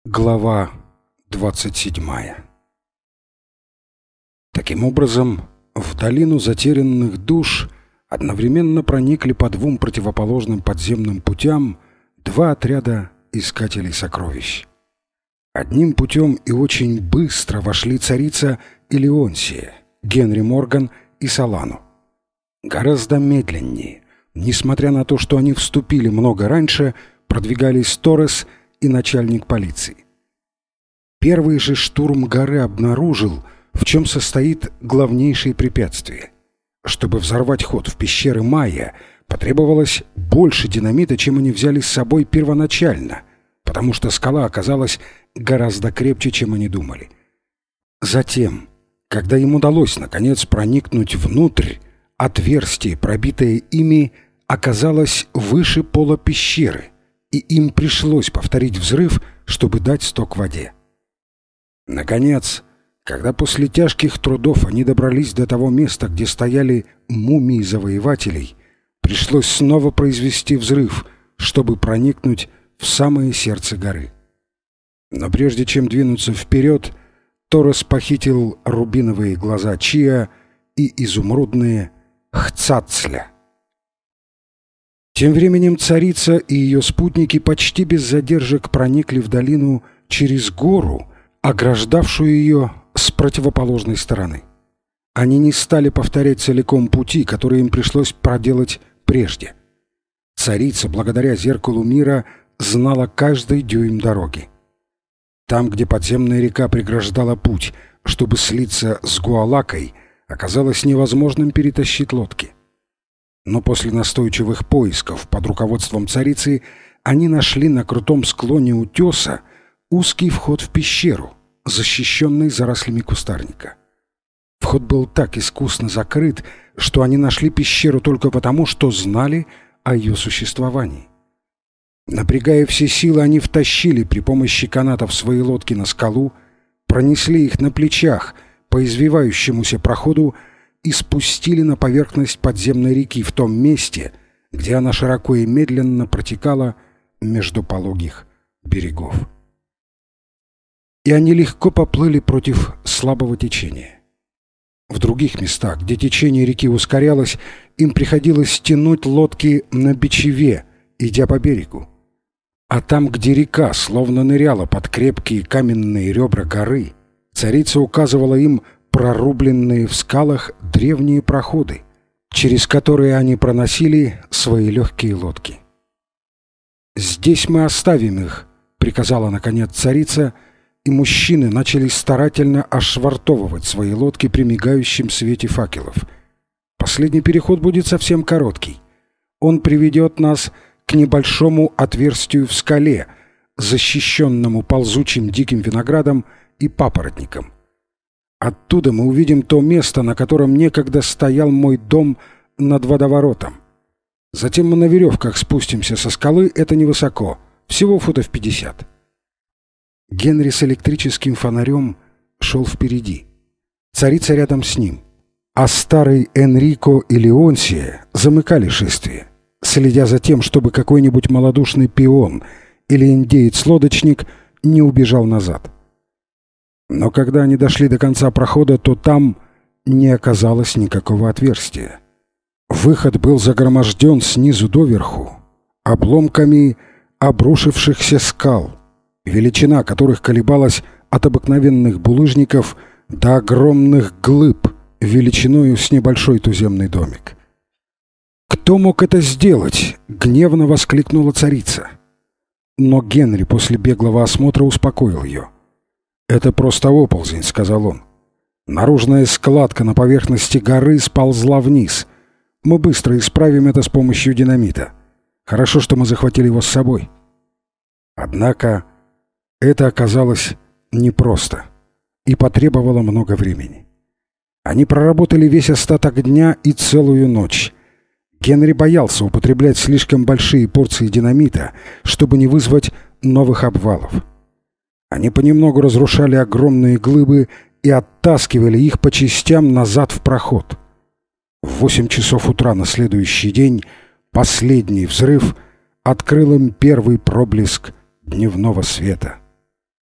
Глава 27. Таким образом, в долину затерянных душ одновременно проникли по двум противоположным подземным путям два отряда искателей сокровищ. Одним путем и очень быстро вошли царица и Леонсия, Генри Морган и Солану. Гораздо медленнее, несмотря на то, что они вступили много раньше, продвигались Торрес и начальник полиции. Первый же штурм горы обнаружил, в чем состоит главнейшее препятствие. Чтобы взорвать ход в пещеры Майя, потребовалось больше динамита, чем они взяли с собой первоначально, потому что скала оказалась гораздо крепче, чем они думали. Затем, когда им удалось наконец проникнуть внутрь, отверстие, пробитое ими, оказалось выше пола пещеры, и им пришлось повторить взрыв, чтобы дать сток воде. Наконец, когда после тяжких трудов они добрались до того места, где стояли мумии завоевателей, пришлось снова произвести взрыв, чтобы проникнуть в самое сердце горы. Но прежде чем двинуться вперед, Торрес похитил рубиновые глаза Чиа и изумрудные Хцацля. Тем временем царица и ее спутники почти без задержек проникли в долину через гору, ограждавшую ее с противоположной стороны. Они не стали повторять целиком пути, которые им пришлось проделать прежде. Царица, благодаря зеркалу мира, знала каждый дюйм дороги. Там, где подземная река преграждала путь, чтобы слиться с Гуалакой, оказалось невозможным перетащить лодки. Но после настойчивых поисков под руководством царицы они нашли на крутом склоне утеса узкий вход в пещеру, защищенный зарослями кустарника. Вход был так искусно закрыт, что они нашли пещеру только потому, что знали о ее существовании. Напрягая все силы, они втащили при помощи канатов свои лодки на скалу, пронесли их на плечах по извивающемуся проходу и спустили на поверхность подземной реки в том месте, где она широко и медленно протекала между пологих берегов. И они легко поплыли против слабого течения. В других местах, где течение реки ускорялось, им приходилось тянуть лодки на бичеве, идя по берегу. А там, где река словно ныряла под крепкие каменные ребра горы, царица указывала им прорубленные в скалах древние проходы, через которые они проносили свои легкие лодки. «Здесь мы оставим их», — приказала наконец царица, и мужчины начали старательно ошвартовывать свои лодки при мигающем свете факелов. Последний переход будет совсем короткий. Он приведет нас к небольшому отверстию в скале, защищенному ползучим диким виноградом и папоротником. Оттуда мы увидим то место, на котором некогда стоял мой дом над водоворотом. Затем мы на веревках спустимся со скалы, это невысоко, всего футов 50. Генри с электрическим фонарем шел впереди. Царица рядом с ним. А старый Энрико и Леонсия замыкали шествие, следя за тем, чтобы какой-нибудь малодушный пион или индеец-лодочник не убежал назад. Но когда они дошли до конца прохода, то там не оказалось никакого отверстия. Выход был загроможден снизу доверху обломками обрушившихся скал, величина которых колебалась от обыкновенных булыжников до огромных глыб величиною с небольшой туземный домик. «Кто мог это сделать?» — гневно воскликнула царица. Но Генри после беглого осмотра успокоил ее. «Это просто оползень», — сказал он. «Наружная складка на поверхности горы сползла вниз. Мы быстро исправим это с помощью динамита. Хорошо, что мы захватили его с собой». Однако это оказалось непросто и потребовало много времени. Они проработали весь остаток дня и целую ночь. Генри боялся употреблять слишком большие порции динамита, чтобы не вызвать новых обвалов. Они понемногу разрушали огромные глыбы и оттаскивали их по частям назад в проход. В 8 часов утра на следующий день последний взрыв открыл им первый проблеск дневного света.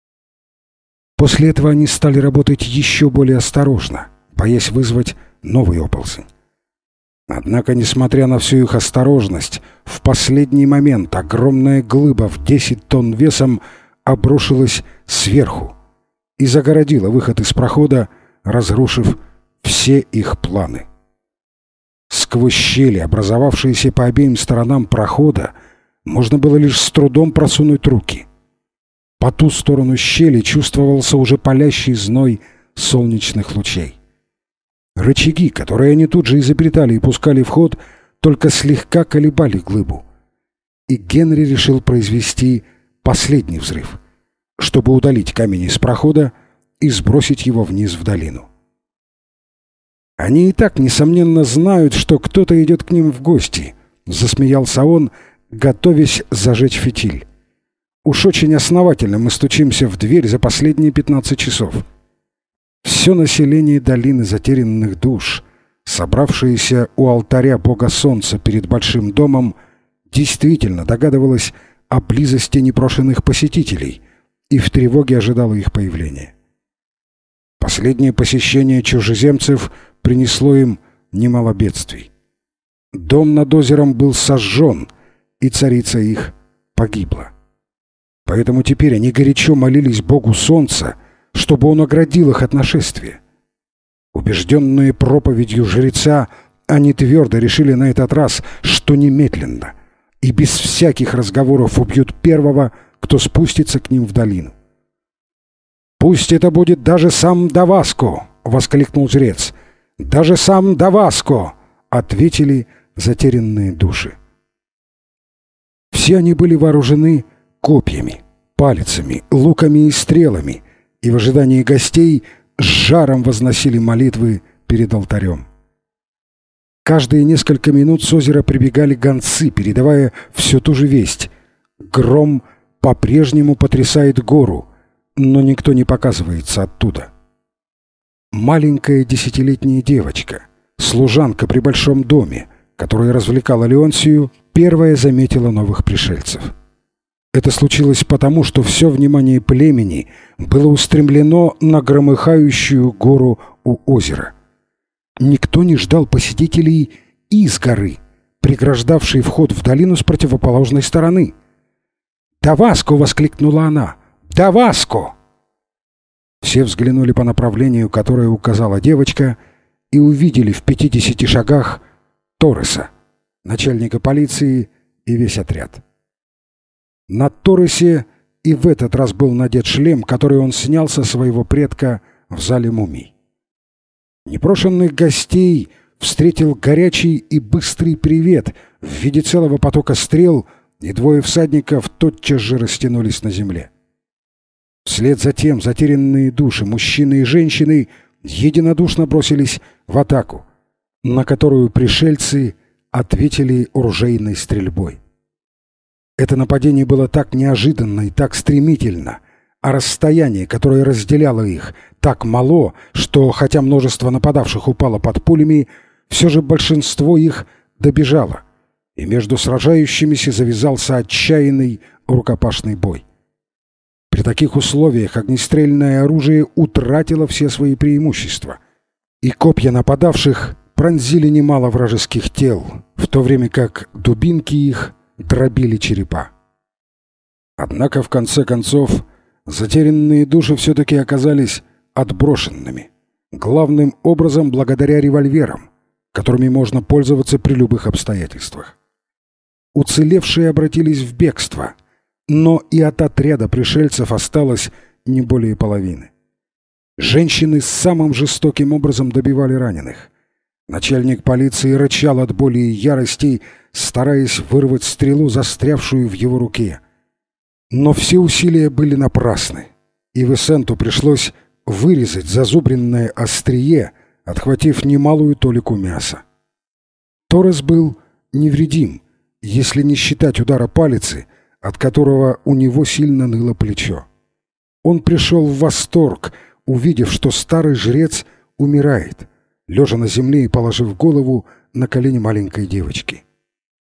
После этого они стали работать еще более осторожно, боясь вызвать новый оползень. Однако, несмотря на всю их осторожность, в последний момент огромная глыба в 10 тонн весом обрушилась сверху и загородила выход из прохода, разрушив все их планы. Сквозь щели, образовавшиеся по обеим сторонам прохода, можно было лишь с трудом просунуть руки. По ту сторону щели чувствовался уже палящий зной солнечных лучей. Рычаги, которые они тут же изобретали и пускали в ход, только слегка колебали глыбу. И Генри решил произвести последний взрыв, чтобы удалить камень из прохода и сбросить его вниз в долину. «Они и так, несомненно, знают, что кто-то идет к ним в гости», — засмеялся он, готовясь зажечь фитиль. «Уж очень основательно мы стучимся в дверь за последние 15 часов». Все население долины затерянных душ, собравшееся у алтаря бога солнца перед большим домом, действительно догадывалось о близости непрошенных посетителей и в тревоге ожидало их появления. Последнее посещение чужеземцев принесло им немало бедствий. Дом над озером был сожжен, и царица их погибла. Поэтому теперь они горячо молились богу солнца, чтобы он оградил их от нашествия. Убежденные проповедью жреца, они твердо решили на этот раз, что немедленно и без всяких разговоров убьют первого, кто спустится к ним в долину. «Пусть это будет даже сам Даваско!» — воскликнул жрец. «Даже сам Даваско!» — ответили затерянные души. Все они были вооружены копьями, палицами, луками и стрелами, и в ожидании гостей с жаром возносили молитвы перед алтарем. Каждые несколько минут с озера прибегали гонцы, передавая всю ту же весть. Гром по-прежнему потрясает гору, но никто не показывается оттуда. Маленькая 10-летняя девочка, служанка при большом доме, которая развлекала Леонсию, первая заметила новых пришельцев. Это случилось потому, что все внимание племени было устремлено на громыхающую гору у озера. Никто не ждал посетителей из горы, преграждавшей вход в долину с противоположной стороны. «Даваско!» — воскликнула она. «Даваско!» Все взглянули по направлению, которое указала девочка, и увидели в 50 шагах Торреса, начальника полиции и весь отряд. На Торресе и в этот раз был надет шлем, который он снял со своего предка в зале мумий. Непрошенных гостей встретил горячий и быстрый привет в виде целого потока стрел, и двое всадников тотчас же растянулись на земле. Вслед за тем затерянные души, мужчины и женщины, единодушно бросились в атаку, на которую пришельцы ответили ружейной стрельбой. Это нападение было так неожиданно и так стремительно, а расстояние, которое разделяло их, так мало, что, хотя множество нападавших упало под пулями, все же большинство их добежало, и между сражающимися завязался отчаянный рукопашный бой. При таких условиях огнестрельное оружие утратило все свои преимущества, и копья нападавших пронзили немало вражеских тел, в то время как дубинки их дробили черепа. Однако, в конце концов, затерянные души все-таки оказались отброшенными, главным образом благодаря револьверам, которыми можно пользоваться при любых обстоятельствах. Уцелевшие обратились в бегство, но и от отряда пришельцев осталось не более половины. Женщины самым жестоким образом добивали раненых. Начальник полиции рычал от боли и ярости, стараясь вырвать стрелу, застрявшую в его руке. Но все усилия были напрасны, и Весенту пришлось вырезать зазубренное острие, отхватив немалую толику мяса. Торрес был невредим, если не считать удара палицы, от которого у него сильно ныло плечо. Он пришел в восторг, увидев, что старый жрец умирает, лежа на земле и положив голову на колени маленькой девочки.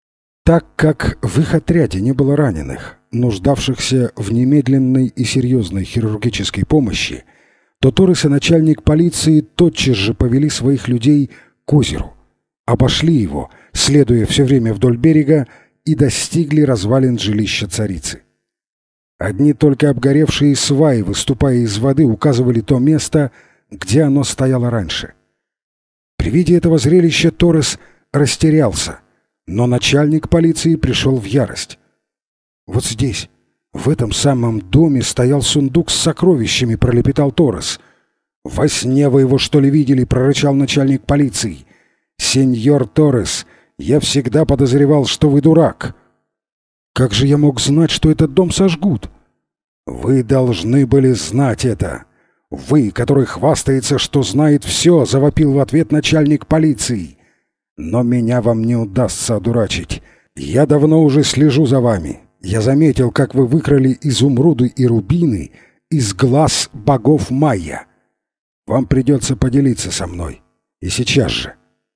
Так как в их отряде не было раненых, нуждавшихся в немедленной и серьезной хирургической помощи, то Торрес и начальник полиции тотчас же повели своих людей к озеру, обошли его, следуя все время вдоль берега, и достигли развалин жилища царицы. Одни только обгоревшие сваи, выступая из воды, указывали то место, где оно стояло раньше. При виде этого зрелища Торрес растерялся, но начальник полиции пришел в ярость. «Вот здесь, в этом самом доме, стоял сундук с сокровищами», — пролепетал Торрес. «Во сне вы его, что ли, видели?» — прорычал начальник полиции. «Сеньор Торрес, я всегда подозревал, что вы дурак». «Как же я мог знать, что этот дом сожгут?» «Вы должны были знать это. Вы, который хвастается, что знает все», — завопил в ответ начальник полиции. «Но меня вам не удастся одурачить. Я давно уже слежу за вами. Я заметил, как вы выкрали изумруды и рубины из глаз богов майя. Вам придется поделиться со мной. И сейчас же».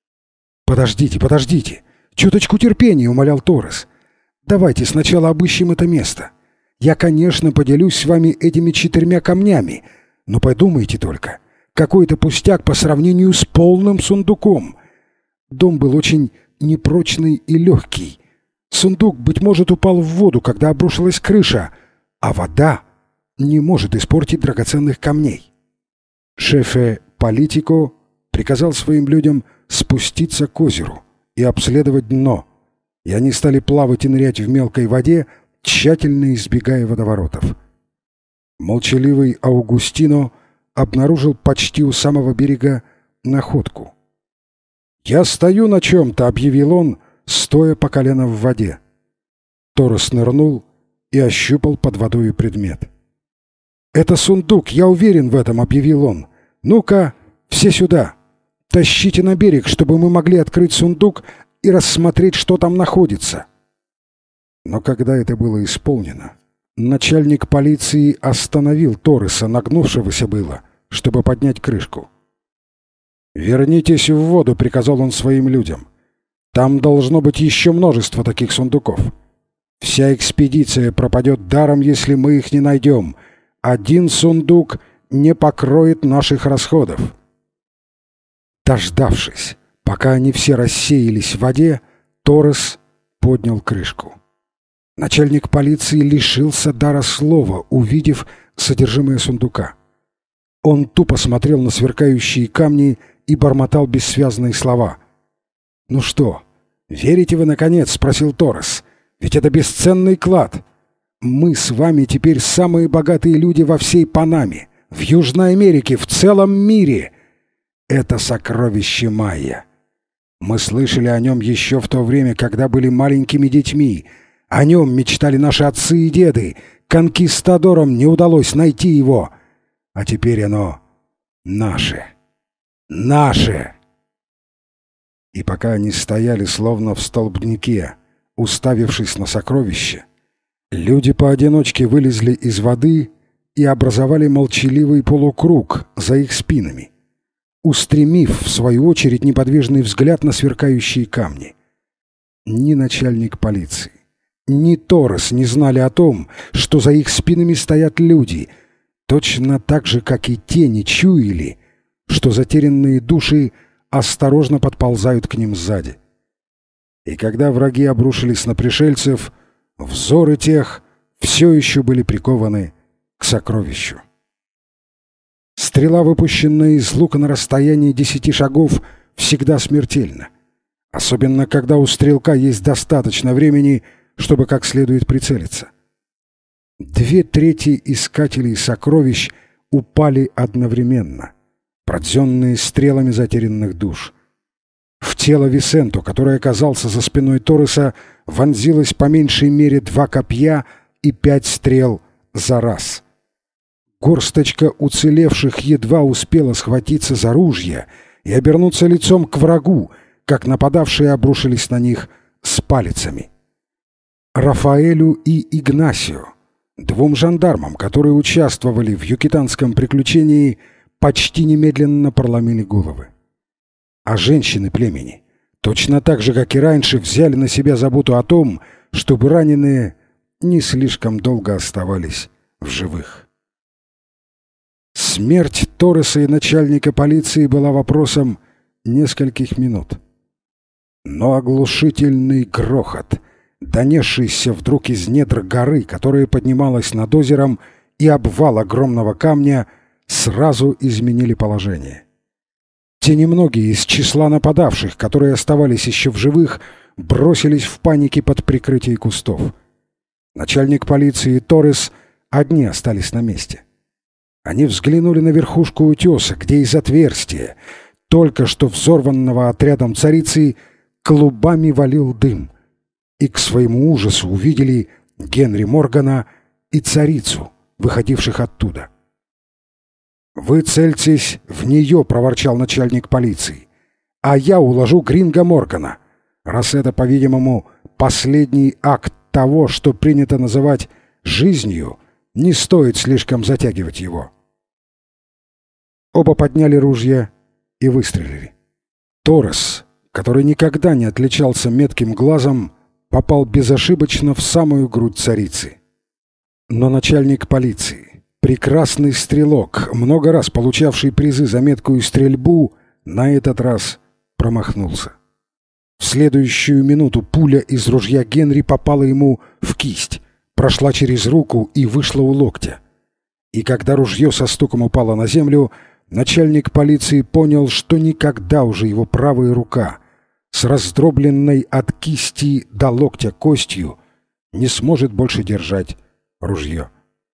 «Подождите. Чуточку терпения», — умолял Торрес. «Давайте сначала обыщем это место. Я, конечно, поделюсь с вами этими 4 камнями, но подумайте только, какой-то пустяк по сравнению с полным сундуком. Дом был очень непрочный и легкий. Сундук, быть может, упал в воду, когда обрушилась крыша, а вода не может испортить драгоценных камней». Шефе Политико приказал своим людям спуститься к озеру и обследовать дно, и они стали плавать и нырять в мелкой воде, тщательно избегая водоворотов. Молчаливый Аугустино обнаружил почти у самого берега находку. «Я стою на чем-то», — объявил он, стоя по колено в воде. Торрес нырнул и ощупал под водой предмет. «Это сундук, я уверен в этом», — объявил он. «Ну-ка, все сюда. Тащите на берег, чтобы мы могли открыть сундук и рассмотреть, что там находится». Но когда это было исполнено, начальник полиции остановил Торреса, нагнувшегося было, чтобы поднять крышку. «Вернитесь в воду», — приказал он своим людям. «Там должно быть еще множество таких сундуков. Вся экспедиция пропадет даром, если мы их не найдем. Один сундук не покроет наших расходов». Дождавшись, пока они все рассеялись в воде, Торрес поднял крышку. Начальник полиции лишился дара слова, увидев содержимое сундука. Он тупо смотрел на сверкающие камни и бормотал бессвязные слова. «Ну что, верите вы, наконец?» — спросил Торрес. «Ведь это бесценный клад. Мы с вами теперь самые богатые люди во всей Панаме, в Южной Америке, в целом мире. Это сокровище майя. Мы слышали о нем еще в то время, когда были маленькими детьми. О нем мечтали наши отцы и деды. Конкистадорам не удалось найти его. А теперь оно наше. Наше!» И пока они стояли словно в столбнике, уставившись на сокровище, люди поодиночке вылезли из воды и образовали молчаливый полукруг за их спинами, устремив, в свою очередь, неподвижный взгляд на сверкающие камни. Ни начальник полиции, ни Торрес не знали о том, что за их спинами стоят люди, точно так же, как и те не чуяли, что затерянные души осторожно подползают к ним сзади. И когда враги обрушились на пришельцев, взоры тех все еще были прикованы к сокровищу. Стрела, выпущенная из лука на расстоянии 10 шагов, всегда смертельна, особенно когда у стрелка есть достаточно времени, чтобы как следует прицелиться. 2/3 искателей сокровищ упали одновременно, пронзенные стрелами затерянных душ. В тело Висенто, который оказался за спиной Торреса, вонзилось по меньшей мере 2 копья и 5 стрел за раз. Горсточка уцелевших едва успела схватиться за ружья и обернуться лицом к врагу, как нападавшие обрушились на них с палицами. Рафаэлю и Игнасио, 2 жандармам, которые участвовали в юкатанском приключении, почти немедленно проломили головы. А женщины племени точно так же, как и раньше, взяли на себя заботу о том, чтобы раненые не слишком долго оставались в живых. Смерть Торреса и начальника полиции была вопросом нескольких минут. Но оглушительный грохот, донесшийся вдруг из недр горы, которая поднималась над озером, и обвал огромного камня сразу изменили положение. Те немногие из числа нападавших, которые оставались еще в живых, бросились в панике под прикрытие кустов. Начальник полиции и Торрес одни остались на месте. Они взглянули на верхушку утеса, где из отверстия, только что взорванного отрядом царицы, клубами валил дым, и к своему ужасу увидели Генри Моргана и царицу, выходивших оттуда. «Вы цельтесь в нее», — проворчал начальник полиции, — «а я уложу Гринго Моргана, раз это, по-видимому, последний акт того, что принято называть жизнью, не стоит слишком затягивать его». Оба подняли ружья и выстрелили. Торрес, который никогда не отличался метким глазом, попал безошибочно в самую грудь царицы. Но начальник полиции, прекрасный стрелок, много раз получавший призы за меткую стрельбу, на этот раз промахнулся. В следующую минуту пуля из ружья Генри попала ему в кисть, прошла через руку и вышла у локтя. И когда ружье со стуком упало на землю, начальник полиции понял, что никогда уже его правая рука с раздробленной от кисти до локтя костью не сможет больше держать ружье.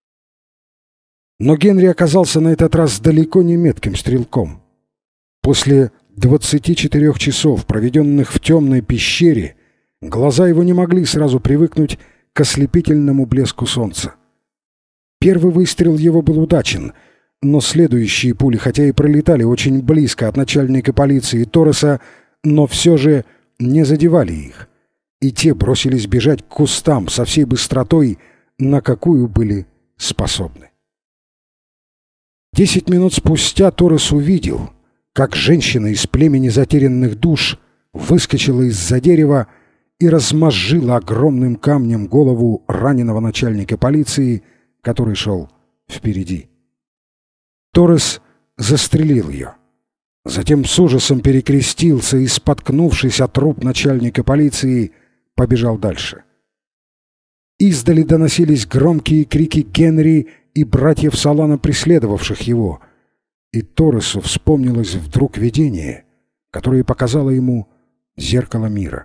Но Генри оказался на этот раз далеко не метким стрелком. После 24 часов, проведенных в темной пещере, глаза его не могли сразу привыкнуть к ослепительному блеску солнца. Первый выстрел его был удачен, но следующие пули, хотя и пролетали очень близко от начальника полиции Торреса, но все же не задевали их, и те бросились бежать к кустам со всей быстротой, на какую были способны. 10 минут спустя Торрес увидел, как женщина из племени затерянных душ выскочила из-за дерева и размозжила огромным камнем голову раненого начальника полиции, который шел впереди. Торрес застрелил ее. Затем с ужасом перекрестился и, споткнувшись о труп начальника полиции, побежал дальше. Издали доносились громкие крики Генри и братьев Солана, преследовавших его, и Торресу вспомнилось вдруг видение, которое показало ему зеркало мира.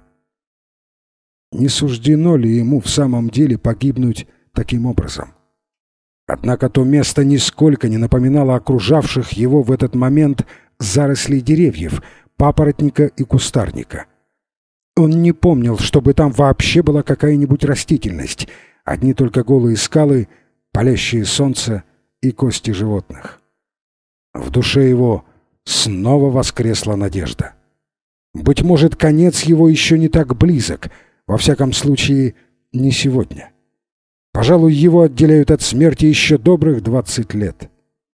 Не суждено ли ему в самом деле погибнуть таким образом? Однако то место нисколько не напоминало окружавших его в этот момент зарослей деревьев, папоротника и кустарника. Он не помнил, чтобы там вообще была какая-нибудь растительность, одни только голые скалы, палящее солнце и кости животных. В душе его снова воскресла надежда. Быть может, конец его еще не так близок, во всяком случае, не сегодня. Пожалуй, его отделяют от смерти еще добрых 20 лет.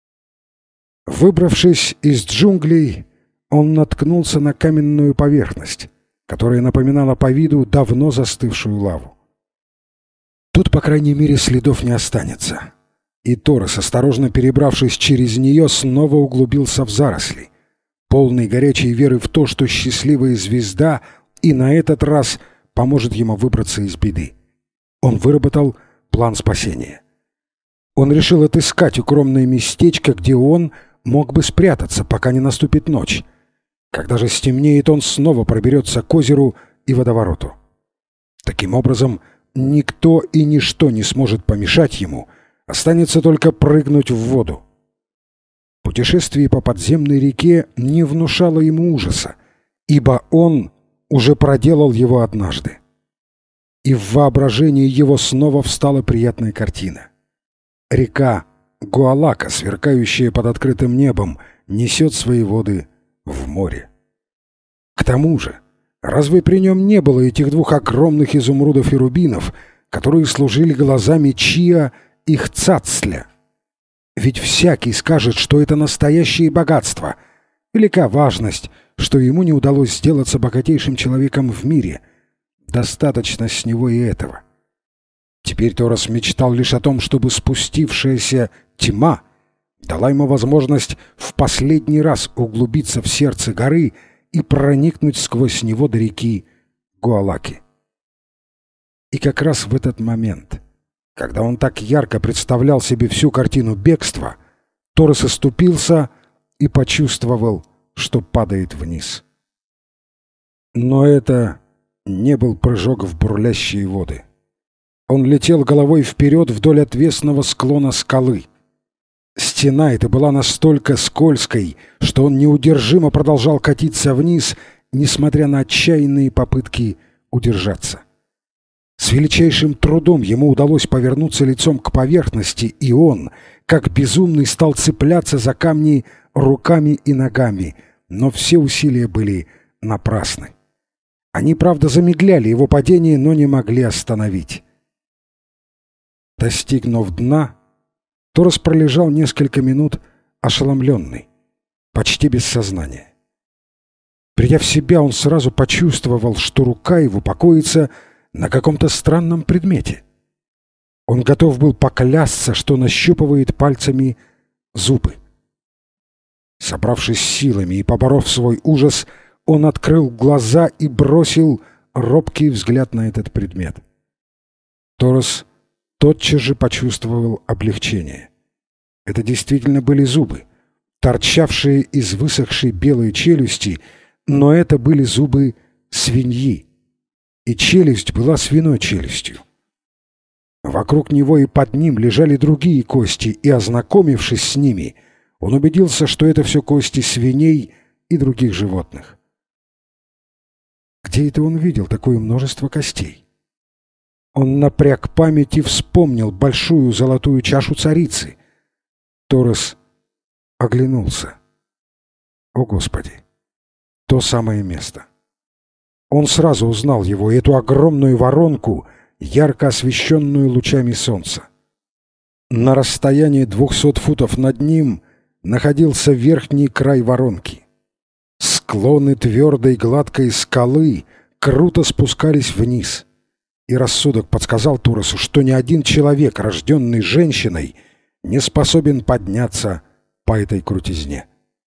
Выбравшись из джунглей, он наткнулся на каменную поверхность, которая напоминала по виду давно застывшую лаву. Тут, по крайней мере, следов не останется. И Торрес, осторожно перебравшись через нее, снова углубился в заросли, полный горячей веры в то, что счастливая звезда и на этот раз поможет ему выбраться из беды. Он выработал план спасения. Он решил отыскать укромное местечко, где он мог бы спрятаться, пока не наступит ночь. Когда же стемнеет, он снова проберется к озеру и водовороту. Таким образом, никто и ничто не сможет помешать ему, останется только прыгнуть в воду. Путешествие по подземной реке не внушало ему ужаса, ибо он уже проделал его однажды. И в воображении его снова встала приятная картина. Река Гуалака, сверкающая под открытым небом, несет свои воды в море. К тому же, разве при нем не было этих двух огромных изумрудов и рубинов, которые служили глазами Чиа и Хцацля? Ведь всякий скажет, что это настоящее богатство, Велика важность, что ему не удалось сделаться богатейшим человеком в мире. Достаточно с него и этого. Теперь Торос мечтал лишь о том, чтобы спустившаяся тьма дала ему возможность в последний раз углубиться в сердце горы и проникнуть сквозь него до реки Гуалаки. И как раз в этот момент, когда он так ярко представлял себе всю картину бегства, Торос оступился и почувствовал, что падает вниз. Но это не был прыжок в бурлящие воды. Он летел головой вперед вдоль отвесного склона скалы. Стена эта была настолько скользкой, что он неудержимо продолжал катиться вниз, несмотря на отчаянные попытки удержаться. С величайшим трудом ему удалось повернуться лицом к поверхности, и он, как безумный, стал цепляться за камни руками и ногами, но все усилия были напрасны. Они, правда, замедляли его падение, но не могли остановить. Достигнув дна, Торос пролежал несколько минут ошеломленный, почти без сознания. Придя в себя, он сразу почувствовал, что рука его покоится на каком-то странном предмете. Он готов был поклясться, что нащупывает пальцами зубы. Собравшись силами и поборов свой ужас, он открыл глаза и бросил робкий взгляд на этот предмет. Торос тотчас же почувствовал облегчение. Это действительно были зубы, торчавшие из высохшей белой челюсти, но это были зубы свиньи, и челюсть была свиной челюстью. Вокруг него и под ним лежали другие кости, и, ознакомившись с ними, он убедился, что это все кости свиней и других животных. Где это он видел такое множество костей? Он напряг память и вспомнил большую золотую чашу царицы. Торос оглянулся. О, Господи! То самое место. Он сразу узнал его, эту огромную воронку, ярко освещенную лучами солнца. На расстоянии 200 футов над ним находился верхний край воронки. Склоны твердой гладкой скалы круто спускались вниз, и рассудок подсказал Торосу, что ни один человек, рожденный женщиной, не способен подняться по этой крутизне.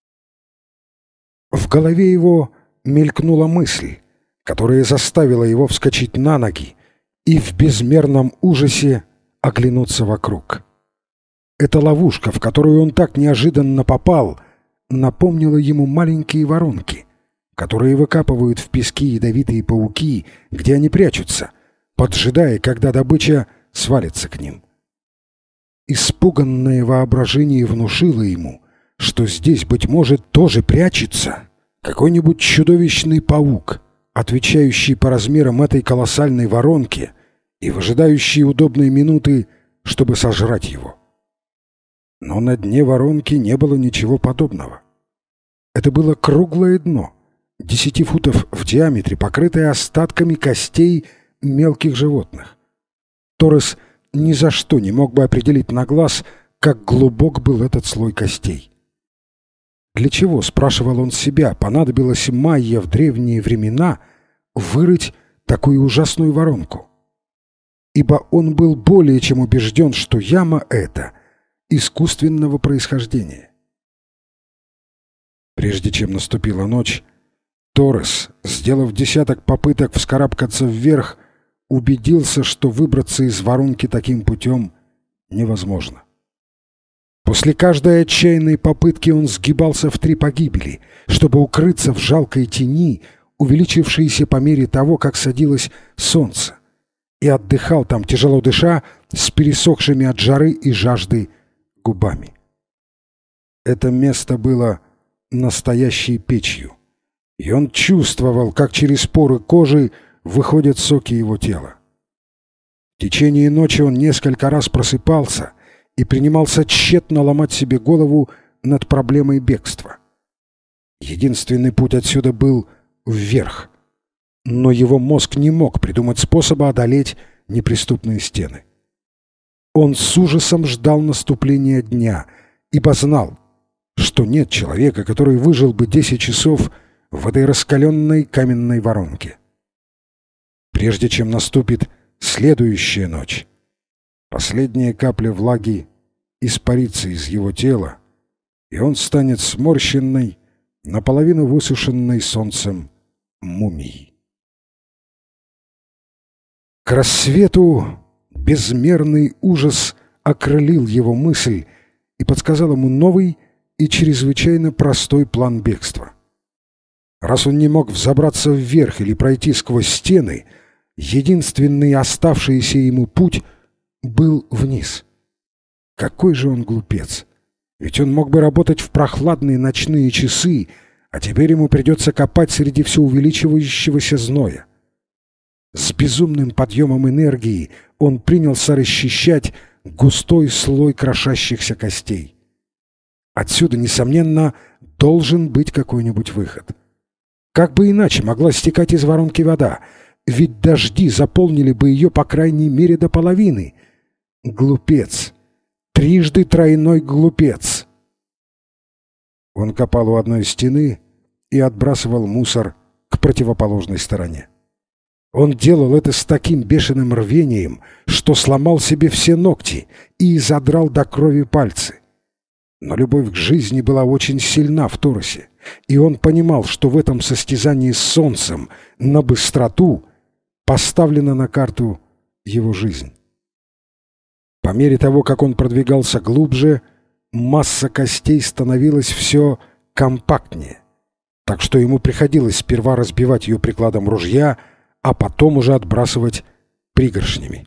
В голове его мелькнула мысль, которая заставила его вскочить на ноги и в безмерном ужасе оглянуться вокруг. Эта ловушка, в которую он так неожиданно попал, напомнила ему маленькие воронки, которые выкапывают в песке ядовитые пауки, где они прячутся, поджидая, когда добыча свалится к ним. Испуганное воображение внушило ему, что здесь, быть может, тоже прячется какой-нибудь чудовищный паук, отвечающий по размерам этой колоссальной воронки и выжидающий удобной минуты, чтобы сожрать его. Но на дне воронки не было ничего подобного. Это было круглое дно, 10 футов в диаметре, покрытое остатками костей мелких животных. Торос ни за что не мог бы определить на глаз, как глубок был этот слой костей. Для чего, спрашивал он себя, понадобилось Майя в древние времена вырыть такую ужасную воронку? Ибо он был более чем убежден, что яма эта искусственного происхождения. Прежде чем наступила ночь, Торос, сделав десяток попыток вскарабкаться вверх, убедился, что выбраться из воронки таким путем невозможно. После каждой отчаянной попытки он сгибался в 3 погибели, чтобы укрыться в жалкой тени, увеличившейся по мере того, как садилось солнце, и отдыхал там, тяжело дыша, с пересохшими от жары и жажды губами. Это место было настоящей печью, и он чувствовал, как через поры кожи выходят соки его тела. В течение ночи он несколько раз просыпался и принимался тщетно ломать себе голову над проблемой бегства. Единственный путь отсюда был вверх, но его мозг не мог придумать способа одолеть неприступные стены. Он с ужасом ждал наступления дня, ибо знал, что нет человека, который выжил бы 10 часов в этой раскаленной каменной воронке. Прежде чем наступит следующая ночь, последняя капля влаги испарится из его тела, и он станет сморщенной, наполовину высушенной солнцем мумией. К рассвету безмерный ужас окрылил его мысль и подсказал ему новый и чрезвычайно простой план бегства. Раз он не мог взобраться вверх или пройти сквозь стены, единственный оставшийся ему путь был вниз. Какой же он глупец! Ведь он мог бы работать в прохладные ночные часы, а теперь ему придется копать среди все увеличивающегося зноя. С безумным подъемом энергии он принялся расчищать густой слой крошащихся костей. Отсюда, несомненно, должен быть какой-нибудь выход. Как бы иначе могла стекать из воронки вода? Ведь дожди заполнили бы ее по крайней мере до половины. Глупец! Трижды тройной глупец! Он копал у одной стены и отбрасывал мусор к противоположной стороне. Он делал это с таким бешеным рвением, что сломал себе все ногти и задрал до крови пальцы. Но любовь к жизни была очень сильна в Торосе, и он понимал, что в этом состязании с солнцем на быстроту поставлена на карту его жизнь. По мере того, как он продвигался глубже, масса костей становилась все компактнее, так что ему приходилось сперва разбивать ее прикладом ружья, а потом уже отбрасывать пригоршнями.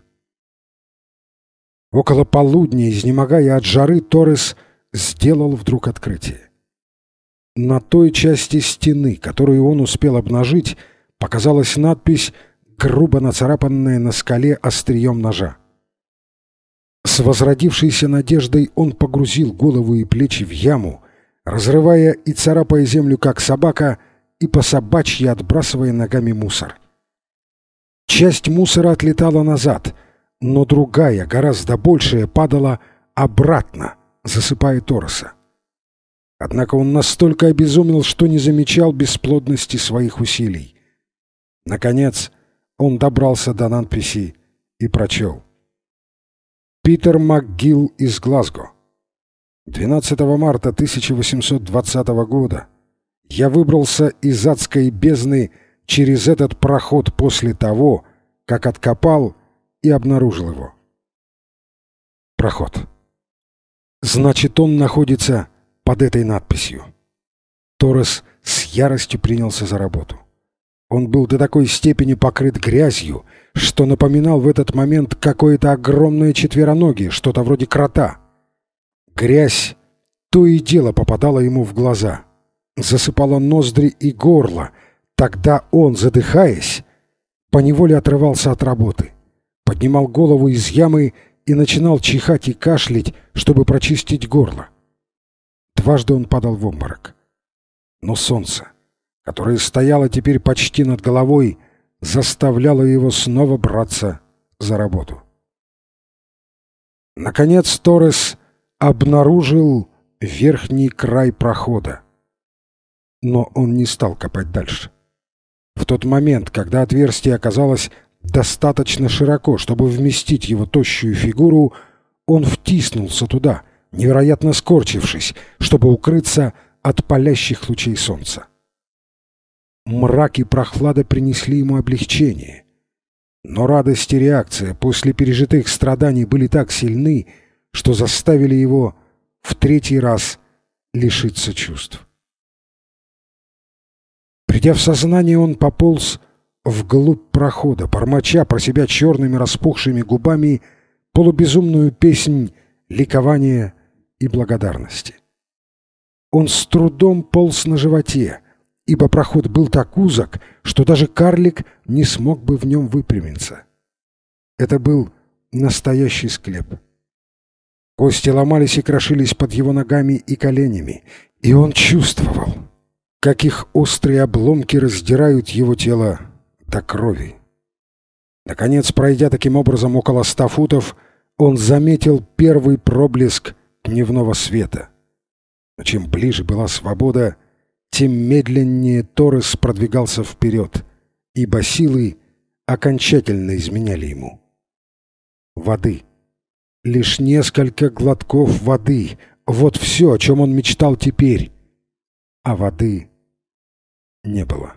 Около полудня, изнемогая от жары, Торрес сделал вдруг открытие. На той части стены, которую он успел обнажить, показалась надпись, грубо нацарапанная на скале острием ножа. С возродившейся надеждой он погрузил голову и плечи в яму, разрывая и царапая землю, как собака, и по собачьи отбрасывая ногами мусор. Часть мусора отлетала назад, но другая, гораздо большая, падала обратно, засыпая Торреса. Однако он настолько обезумел, что не замечал бесплодности своих усилий. Наконец он добрался до надписи и прочел: «Питер МакГилл из Глазго. 12 марта 1820 года я выбрался из адской бездны через этот проход после того, как откопал и обнаружил его». Проход. Значит, он находится под этой надписью. Торрес с яростью принялся за работу. Он был до такой степени покрыт грязью, что напоминал в этот момент какое-то огромное четвероногие, что-то вроде крота. Грязь то и дело попадала ему в глаза, засыпала ноздри и горло. Тогда он, задыхаясь, поневоле отрывался от работы, поднимал голову из ямы и начинал чихать и кашлять, чтобы прочистить горло. Дважды он падал в обморок. Но солнце, которое стояло теперь почти над головой, заставляло его снова браться за работу. Наконец Торрес обнаружил верхний край прохода. Но он не стал копать дальше. В тот момент, когда отверстие оказалось достаточно широко, чтобы вместить его тощую фигуру, он втиснулся туда, невероятно скорчившись, чтобы укрыться от палящих лучей солнца. Мрак и прохлада принесли ему облегчение. Но радость и реакция после пережитых страданий были так сильны, что заставили его в третий раз лишиться чувств. Придя в сознание, он пополз вглубь прохода, бормоча про себя черными распухшими губами полубезумную песнь ликования и благодарности. Он с трудом полз на животе, ибо проход был так узок, что даже карлик не смог бы в нем выпрямиться. Это был настоящий склеп. Кости ломались и крошились под его ногами и коленями, и он чувствовал, как их острые обломки раздирают его тело до крови. Наконец, пройдя таким образом около 100 футов, он заметил первый проблеск дневного света. Но чем ближе была свобода, тем медленнее Торрес продвигался вперед, ибо силы окончательно изменяли ему. Воды. Лишь несколько глотков воды. Вот все, о чем он мечтал теперь. А воды не было.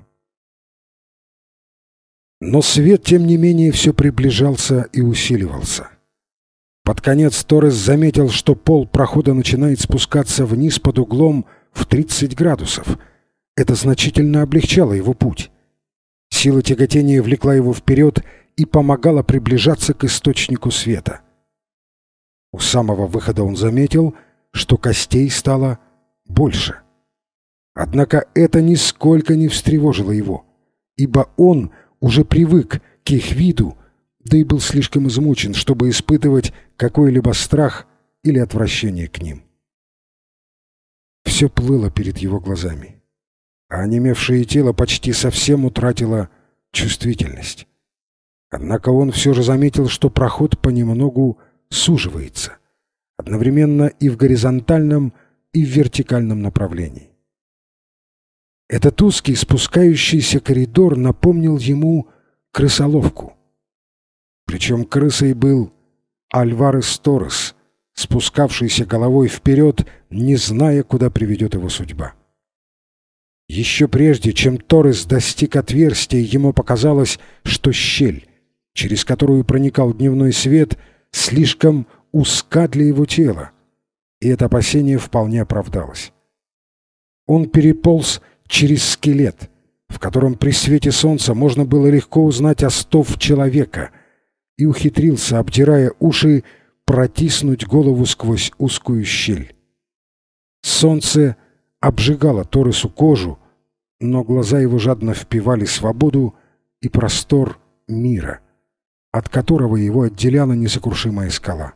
Но свет, тем не менее, все приближался и усиливался. Под конец Торрес заметил, что пол прохода начинает спускаться вниз под углом в 30 градусов. Это значительно облегчало его путь. Сила тяготения влекла его вперед и помогала приближаться к источнику света. У самого выхода он заметил, что костей стало больше. Однако это нисколько не встревожило его, ибо он уже привык к их виду, да и был слишком измучен, чтобы испытывать какой-либо страх или отвращение к ним. Все плыло перед его глазами, а онемевшее тело почти совсем утратило чувствительность. Однако он все же заметил, что проход понемногу суживается, одновременно и в горизонтальном, и в вертикальном направлении. Этот узкий спускающийся коридор напомнил ему крысоловку. Причем крысой был Альварес Торрес, спускавшийся головой вперед, не зная, куда приведет его судьба. Еще прежде, чем Торрес достиг отверстия, ему показалось, что щель, через которую проникал дневной свет, слишком узка для его тела, и это опасение вполне оправдалось. Он переполз через скелет, в котором при свете солнца можно было легко узнать остов человека, и ухитрился, обдирая уши, протиснуть голову сквозь узкую щель. Солнце обжигало Торресу кожу, но глаза его жадно впивали свободу и простор мира, от которого его отделяла несокрушимая скала.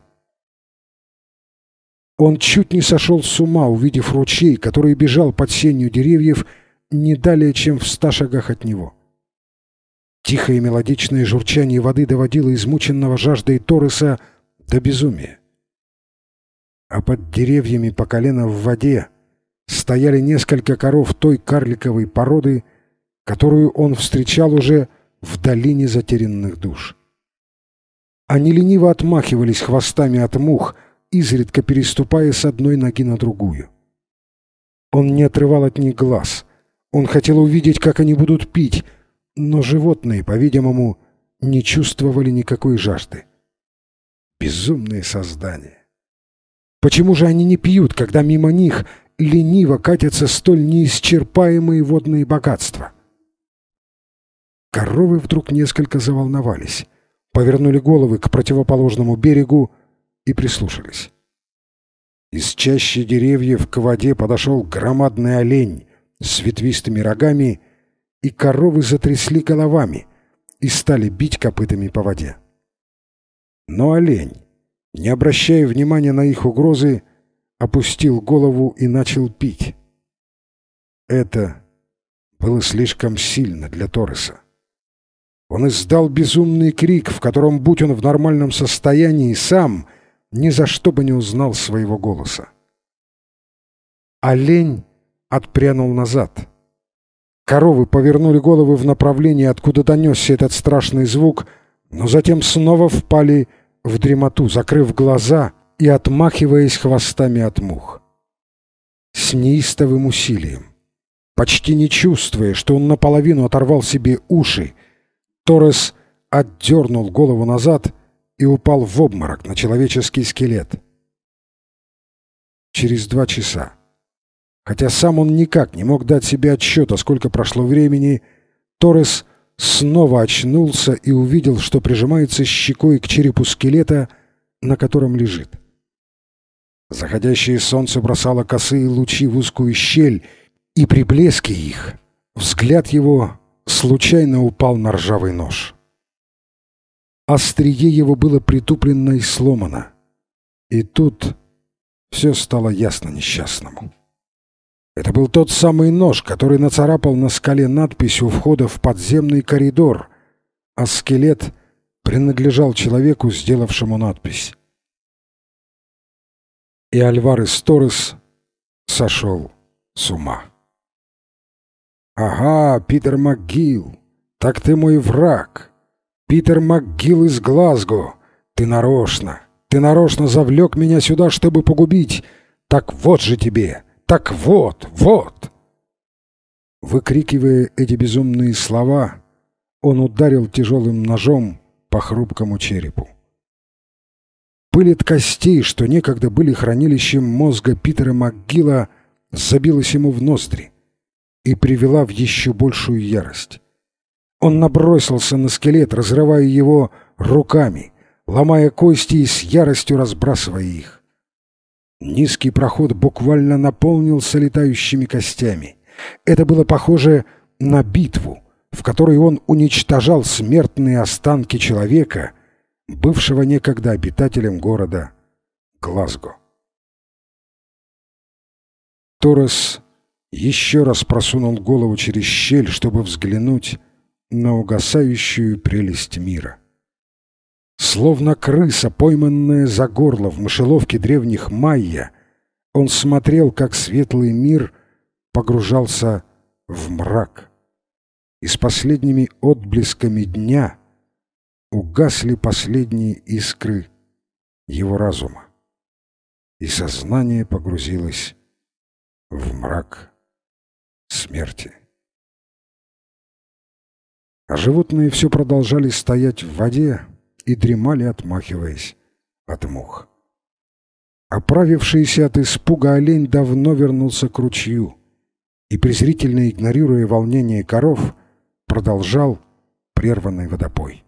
Он чуть не сошел с ума, увидев ручей, который бежал под сенью деревьев не далее, чем в 100 шагах от него. Тихое мелодичное журчание воды доводило измученного жаждой Торреса до безумия. А под деревьями по колено в воде стояли несколько коров той карликовой породы, которую он встречал уже в долине затерянных душ. Они лениво отмахивались хвостами от мух, изредка переступая с одной ноги на другую. Он не отрывал от них глаз. Он хотел увидеть, как они будут пить, но животные, по-видимому, не чувствовали никакой жажды. Безумные создания. Почему же они не пьют, когда мимо них лениво катятся столь неисчерпаемые водные богатства? Коровы вдруг несколько заволновались, повернули головы к противоположному берегу и прислушались. Из чащи деревьев к воде подошел громадный олень с ветвистыми рогами, и коровы затрясли головами и стали бить копытами по воде. Но олень, не обращая внимания на их угрозы, опустил голову и начал пить. Это было слишком сильно для Торреса. Он издал безумный крик, в котором, будь он в нормальном состоянии, сам ни за что бы не узнал своего голоса. Олень отпрянул назад. Коровы повернули головы в направлении, откуда донесся этот страшный звук, но затем снова впали в дремоту, закрыв глаза и отмахиваясь хвостами от мух. С неистовым усилием, почти не чувствуя, что он наполовину оторвал себе уши, Торрес отдернул голову назад и упал в обморок на человеческий скелет. Через 2 часа, хотя сам он никак не мог дать себе отсчета, сколько прошло времени, Торрес снова очнулся и увидел, что прижимается щекой к черепу скелета, на котором лежит. Заходящее солнце бросало косые лучи в узкую щель, и при блеске их взгляд его случайно упал на ржавый нож. Острие его было притуплено и сломано, и тут все стало ясно несчастному. Это был тот самый нож, который нацарапал на скале надпись у входа в подземный коридор, а скелет принадлежал человеку, сделавшему надпись. И Альварес Торрес сошел с ума. «Ага, Питер МcGill, так ты мой враг. Питер МcGill из Глазго. Ты нарочно завлек меня сюда, чтобы погубить. Так вот же тебе, так вот, вот!» Выкрикивая эти безумные слова, он ударил тяжелым ножом по хрупкому черепу. Пыль от костей, что некогда были хранилищем мозга Питера МcGill'а, забилась ему в ноздри и привела в еще большую ярость. Он набросился на скелет, разрывая его руками, ломая кости и с яростью разбрасывая их. Низкий проход буквально наполнился летающими костями. Это было похоже на битву, в которой он уничтожал смертные останки человека, бывшего некогда обитателем города Глазго. Торрес еще раз просунул голову через щель, чтобы взглянуть на угасающую прелесть мира. Словно крыса, пойманная за горло в мышеловке древних майя, он смотрел, как светлый мир погружался в мрак, и с последними отблесками дня угасли последние искры его разума, и сознание погрузилось в мрак смерти. А животные все продолжали стоять в воде и дремали, отмахиваясь от мух. Оправившийся от испуга олень давно вернулся к ручью и, презрительно игнорируя волнение коров, продолжал прерванный водопой.